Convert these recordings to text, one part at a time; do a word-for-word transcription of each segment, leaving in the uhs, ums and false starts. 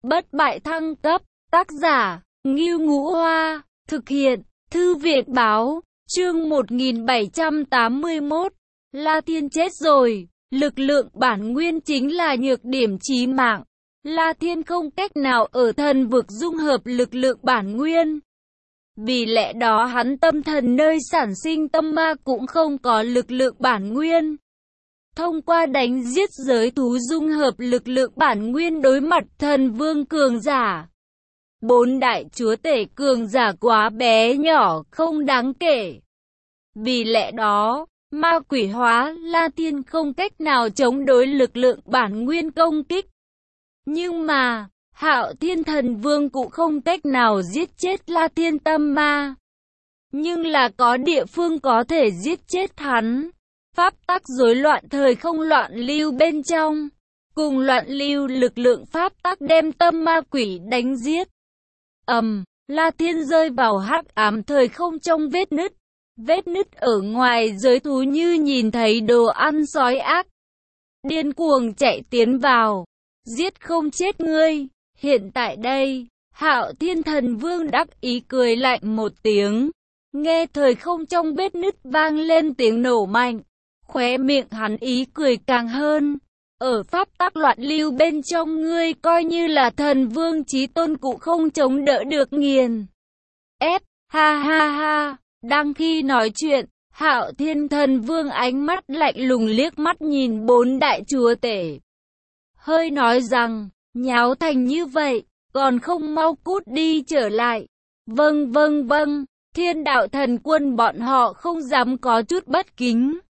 bất bại thăng cấp, tác giả, Ngưu Ngũ Hoa, thực hiện, Thư viện báo, chương một nghìn bảy trăm tám mươi mốt, La Thiên chết rồi, lực lượng bản nguyên chính là nhược điểm chí mạng. La Thiên không cách nào ở thần vực dung hợp lực lượng bản nguyên. Vì lẽ đó hắn tâm thần nơi sản sinh tâm ma cũng không có lực lượng bản nguyên. Thông qua đánh giết giới thú dung hợp lực lượng bản nguyên đối mặt thần vương cường giả. Bốn đại chúa tể cường giả quá bé nhỏ, không đáng kể. Vì lẽ đó, ma quỷ hóa La Thiên không cách nào chống đối lực lượng bản nguyên công kích. Nhưng mà, Hạo Thiên Thần Vương cũng không cách nào giết chết La Thiên tâm ma. Nhưng là có địa phương có thể giết chết hắn. Pháp tắc rối loạn thời không loạn lưu bên trong. Cùng loạn lưu lực lượng pháp tắc đem tâm ma quỷ đánh giết. Ầm, La Thiên rơi vào hắc ám thời không trong vết nứt. Vết nứt ở ngoài giới thú như nhìn thấy đồ ăn sói ác. Điên cuồng chạy tiến vào. Giết không chết ngươi. Hiện tại đây, Hạo Thiên Thần Vương đắc ý cười lạnh một tiếng. Nghe thời không trong vết nứt vang lên tiếng nổ mạnh. Khóe miệng hắn ý cười càng hơn. Ở pháp tắc loạn lưu bên trong ngươi coi như là thần vương chí tôn cũng không chống đỡ được nghiền. Ép, ha ha ha. Đang khi nói chuyện, Hạo Thiên Thần Vương ánh mắt lạnh lùng liếc mắt nhìn bốn đại chúa tể. Hơi nói rằng, nháo thành như vậy, còn không mau cút đi trở lại. Vâng vâng vâng, Thiên Đạo Thần Quân bọn họ không dám có chút bất kính.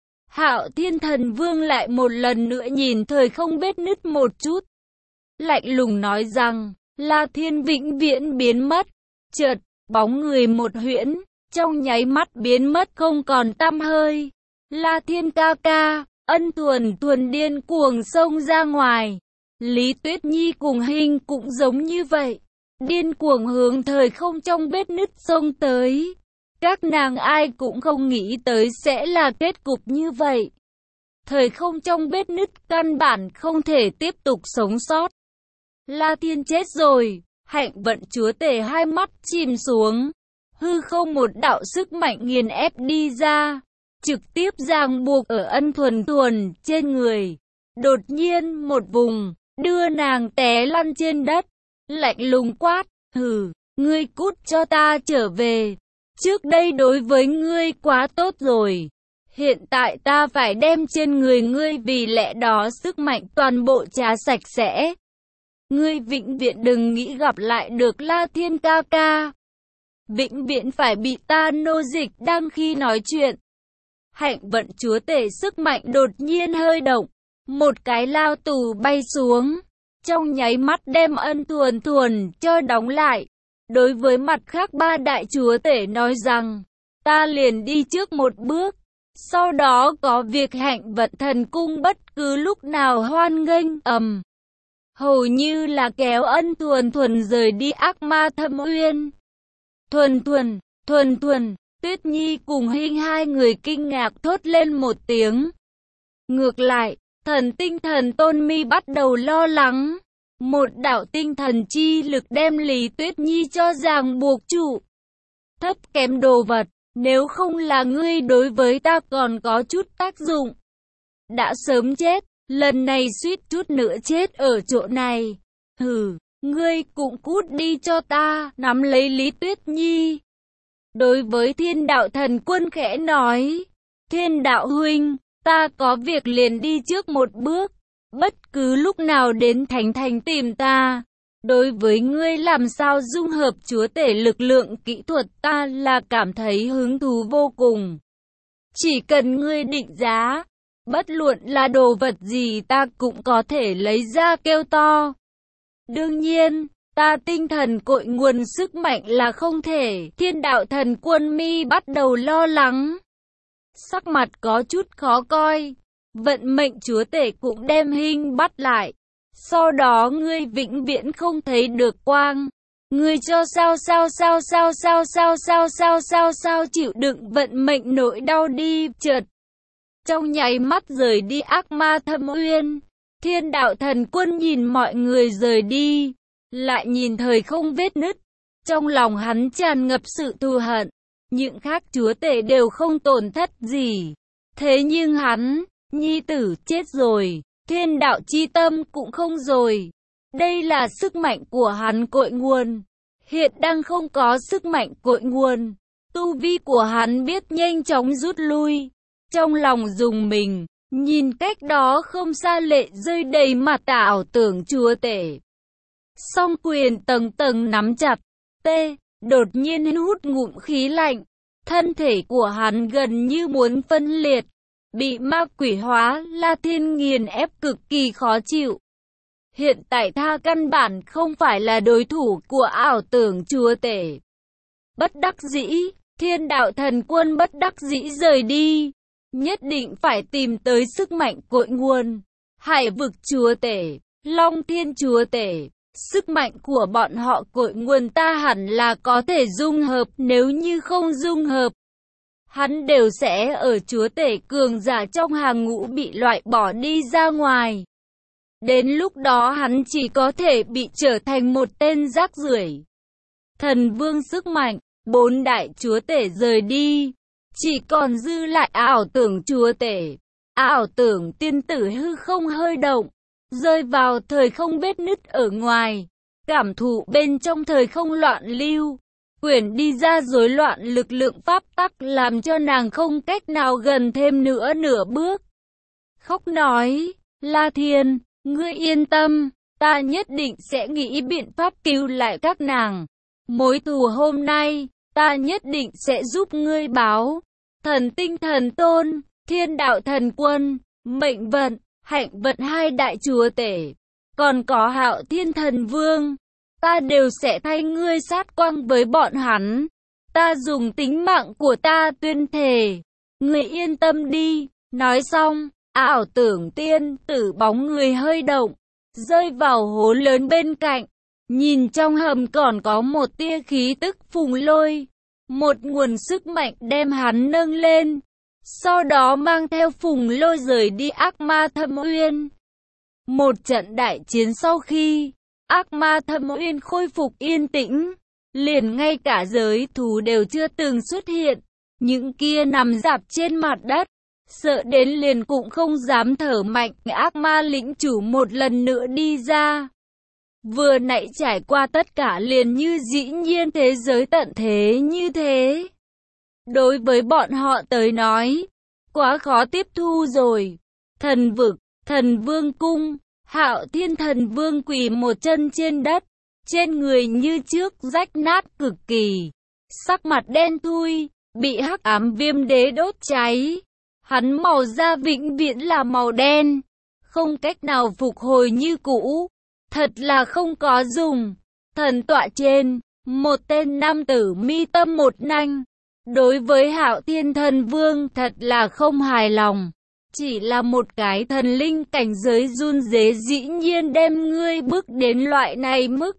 Hạo Thiên Thần Vương lại một lần nữa nhìn thời không vết nứt một chút. Lạnh lùng nói rằng, La Thiên vĩnh viễn biến mất. Chợt, bóng người một huyễn, trong nháy mắt biến mất không còn tăm hơi. La Thiên ca ca, Ân Thuần Thuần điên cuồng xông ra ngoài. Lý Tuyết Nhi cùng Hình cũng giống như vậy. Điên cuồng hướng thời không trong vết nứt xông tới. Các nàng ai cũng không nghĩ tới sẽ là kết cục như vậy. Thời không trong vết nứt căn bản không thể tiếp tục sống sót. La Thiên chết rồi. Hạnh vận chúa tể hai mắt chìm xuống. Hư không một đạo sức mạnh nghiền ép đi ra. Trực tiếp ràng buộc ở Ân Thuần Thuần trên người. Đột nhiên một vùng, đưa nàng té lăn trên đất. Lạnh lùng quát, hừ, ngươi cút cho ta trở về. Trước đây đối với ngươi quá tốt rồi. Hiện tại ta phải đem trên người ngươi vì lẽ đó sức mạnh toàn bộ trà sạch sẽ. Ngươi vĩnh viễn đừng nghĩ gặp lại được La Thiên ca ca. Vĩnh viễn phải bị ta nô dịch. Đang khi nói chuyện, Hạnh vận chúa tể sức mạnh đột nhiên hơi động. Một cái lao tù bay xuống. Trong nháy mắt đem Ân Thuần Thuần cho đóng lại. Đối với mặt khác ba đại chúa tể nói rằng, ta liền đi trước một bước. Sau đó có việc Hạnh vận thần cung bất cứ lúc nào hoan nghênh. Ầm, hầu như là kéo Ân Thuần Thuần rời đi ác ma thâm uyên. Thuần Thuần, Thuần Thuần, Tuyết Nhi cùng Hình hai người kinh ngạc thốt lên một tiếng. Ngược lại, thần tinh thần Tôn Mi bắt đầu lo lắng. Một đạo tinh thần chi lực đem Lý Tuyết Nhi cho ràng buộc trụ. Thấp kém đồ vật, nếu không là ngươi đối với ta còn có chút tác dụng. Đã sớm chết, lần này suýt chút nữa chết ở chỗ này. Hừ, ngươi cũng cút đi cho ta, nắm lấy Lý Tuyết Nhi. Đối với Thiên Đạo Thần Quân khẽ nói, Thiên Đạo huynh, ta có việc liền đi trước một bước. Bất cứ lúc nào đến Thánh Thành tìm ta. Đối với ngươi làm sao dung hợp chúa tể lực lượng kỹ thuật ta là cảm thấy hứng thú vô cùng. Chỉ cần ngươi định giá, bất luận là đồ vật gì ta cũng có thể lấy ra kêu to. Đương nhiên, ta tinh thần cội nguồn sức mạnh là không thể. Thiên Đạo Thần Quân Mi bắt đầu lo lắng. Sắc mặt có chút khó coi. Vận mệnh chúa tể cũng đem Hình bắt lại. Sau đó ngươi vĩnh viễn không thấy được quang. Ngươi cho sao sao sao sao sao sao sao sao sao sao chịu đựng vận mệnh nỗi đau đi. Chợt, trong nháy mắt rời đi ác ma thâm uyên. Thiên Đạo Thần Quân nhìn mọi người rời đi. lại nhìn thời không vết nứt. Trong lòng hắn tràn ngập sự thù hận. Những khác chúa tể đều không tổn thất gì. Thế nhưng hắn, nhi tử chết rồi, thiên đạo chi tâm cũng không rồi. Đây là sức mạnh của hắn cội nguồn. Hiện đang không có sức mạnh cội nguồn. Tu vi của hắn biết nhanh chóng rút lui. Trong lòng dùng mình, nhìn cách đó không xa lệ rơi đầy mặt tà ảo tưởng chúa tể. Song quyền tầng tầng nắm chặt. T. Đột nhiên hút ngụm khí lạnh. Thân thể của hắn gần như muốn phân liệt. Bị ma quỷ hóa La Thiên nghiền ép cực kỳ khó chịu. Hiện tại tha căn bản không phải là đối thủ của ảo tưởng chúa tể. Bất đắc dĩ, thiên đạo thần quân bất đắc dĩ rời đi. Nhất định phải tìm tới sức mạnh cội nguồn. Hải vực chúa tể, Long Thiên chúa tể. Sức mạnh của bọn họ cội nguồn ta hẳn là có thể dung hợp, nếu như không dung hợp, hắn đều sẽ ở chúa tể cường giả trong hàng ngũ bị loại bỏ đi ra ngoài. Đến lúc đó hắn chỉ có thể bị trở thành một tên rác rưởi. Thần vương sức mạnh, bốn đại chúa tể rời đi, chỉ còn dư lại ảo tưởng chúa tể. Ảo tưởng tiên tử hư không hơi động, rơi vào thời không vết nứt ở ngoài, cảm thụ bên trong thời không loạn lưu, quyển đi ra rối loạn lực lượng pháp tắc làm cho nàng không cách nào gần thêm nữa nửa bước. Khóc nói, La Thiên, ngươi yên tâm, ta nhất định sẽ nghĩ biện pháp cứu lại các nàng. Mối thù hôm nay, ta nhất định sẽ giúp ngươi báo. Thần tinh thần tôn, thiên đạo thần quân, mệnh vận, hạnh vận hai đại chúa tể, còn có hạo thiên thần vương, ta đều sẽ thay ngươi sát quang với bọn hắn. Ta dùng tính mạng của ta tuyên thề, ngươi yên tâm đi. Nói xong, ảo tưởng tiên tử bóng người hơi động, rơi vào hố lớn bên cạnh. Nhìn trong hầm còn có một tia khí tức phùng lôi, một nguồn sức mạnh đem hắn nâng lên. Sau đó mang theo phùng lôi rời đi ác ma thâm uyên. Một trận đại chiến sau khi ác ma thâm uyên khôi phục yên tĩnh, liền ngay cả giới thú đều chưa từng xuất hiện. Những kia nằm rạp trên mặt đất, sợ đến liền cũng không dám thở mạnh. Ác ma lĩnh chủ một lần nữa đi ra. Vừa nãy trải qua tất cả liền như dĩ nhiên thế giới tận thế như thế. Đối với bọn họ tới nói, quá khó tiếp thu rồi. Thần vực, thần vương cung, hạo thiên thần vương quỳ một chân trên đất, trên người như trước rách nát cực kỳ, sắc mặt đen thui, bị hắc ám viêm đế đốt cháy. Hắn màu da vĩnh viễn là màu đen, không cách nào phục hồi như cũ, thật là không có dùng. Thần tọa trên, một tên nam tử mi tâm một nanh. Đối với hạo thiên thần vương thật là không hài lòng. Chỉ là một cái thần linh cảnh giới run rế dĩ nhiên đem ngươi bước đến loại này mức.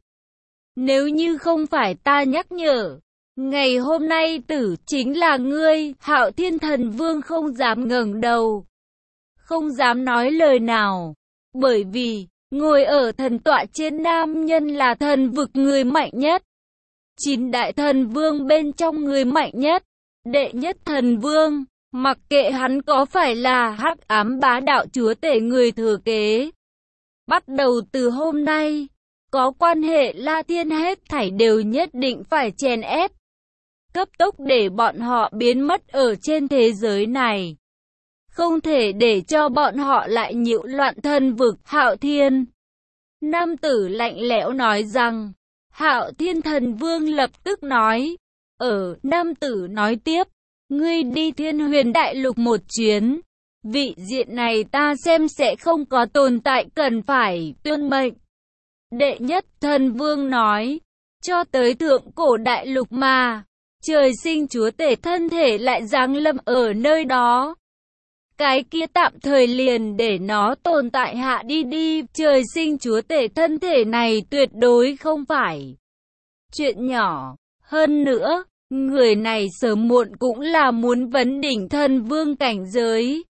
Nếu như không phải ta nhắc nhở, ngày hôm nay tử chính là ngươi. Hạo thiên thần vương không dám ngẩng đầu, không dám nói lời nào. Bởi vì, ngồi ở thần tọa trên nam nhân là thần vực người mạnh nhất. Chín đại thần vương bên trong người mạnh nhất. Đệ nhất thần vương, mặc kệ hắn có phải là hắc ám bá đạo chúa tể người thừa kế. Bắt đầu từ hôm nay, có quan hệ La Thiên hết thảy đều nhất định phải chèn ép. Cấp tốc để bọn họ biến mất ở trên thế giới này. Không thể để cho bọn họ lại nhiễu loạn thần vực. Hạo Thiên, nam tử lạnh lẽo nói rằng. Hạo Thiên thần vương lập tức nói. Ở, nam tử nói tiếp, ngươi đi Thiên Huyền Đại Lục một chuyến. Vị diện này ta xem sẽ không có tồn tại cần phải tuân mệnh. Đệ nhất thần vương nói, cho tới thượng cổ đại lục mà, trời sinh chúa tể thân thể lại giáng lâm ở nơi đó. Cái kia tạm thời liền để nó tồn tại hạ đi đi, trời sinh chúa tể thân thể này tuyệt đối không phải chuyện nhỏ. Hơn nữa, người này sớm muộn cũng là muốn vấn đỉnh thần vương cảnh giới.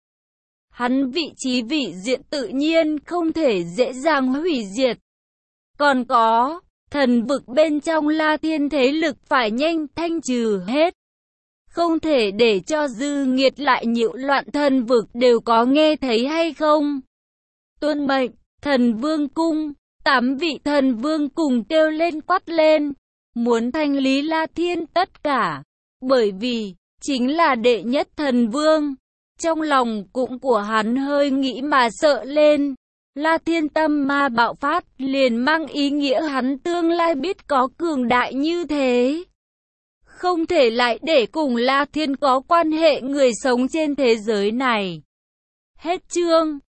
Hắn vị trí vị diện tự nhiên không thể dễ dàng hủy diệt. Còn có, thần vực bên trong La Thiên thế lực phải nhanh thanh trừ hết. Không thể để cho dư nghiệt lại nhiễu loạn thần vực, đều có nghe thấy hay không? Tuân mệnh, thần vương cung, tám vị thần vương cùng kêu lên quát lên, muốn thanh lý La Thiên tất cả, bởi vì, chính là đệ nhất thần vương. Trong lòng cũng của hắn hơi nghĩ mà sợ lên. La Thiên tâm ma bạo phát, liền mang ý nghĩa hắn tương lai biết có cường đại như thế. Không thể lại để cùng La Thiên có quan hệ người sống trên thế giới này. Hết chương.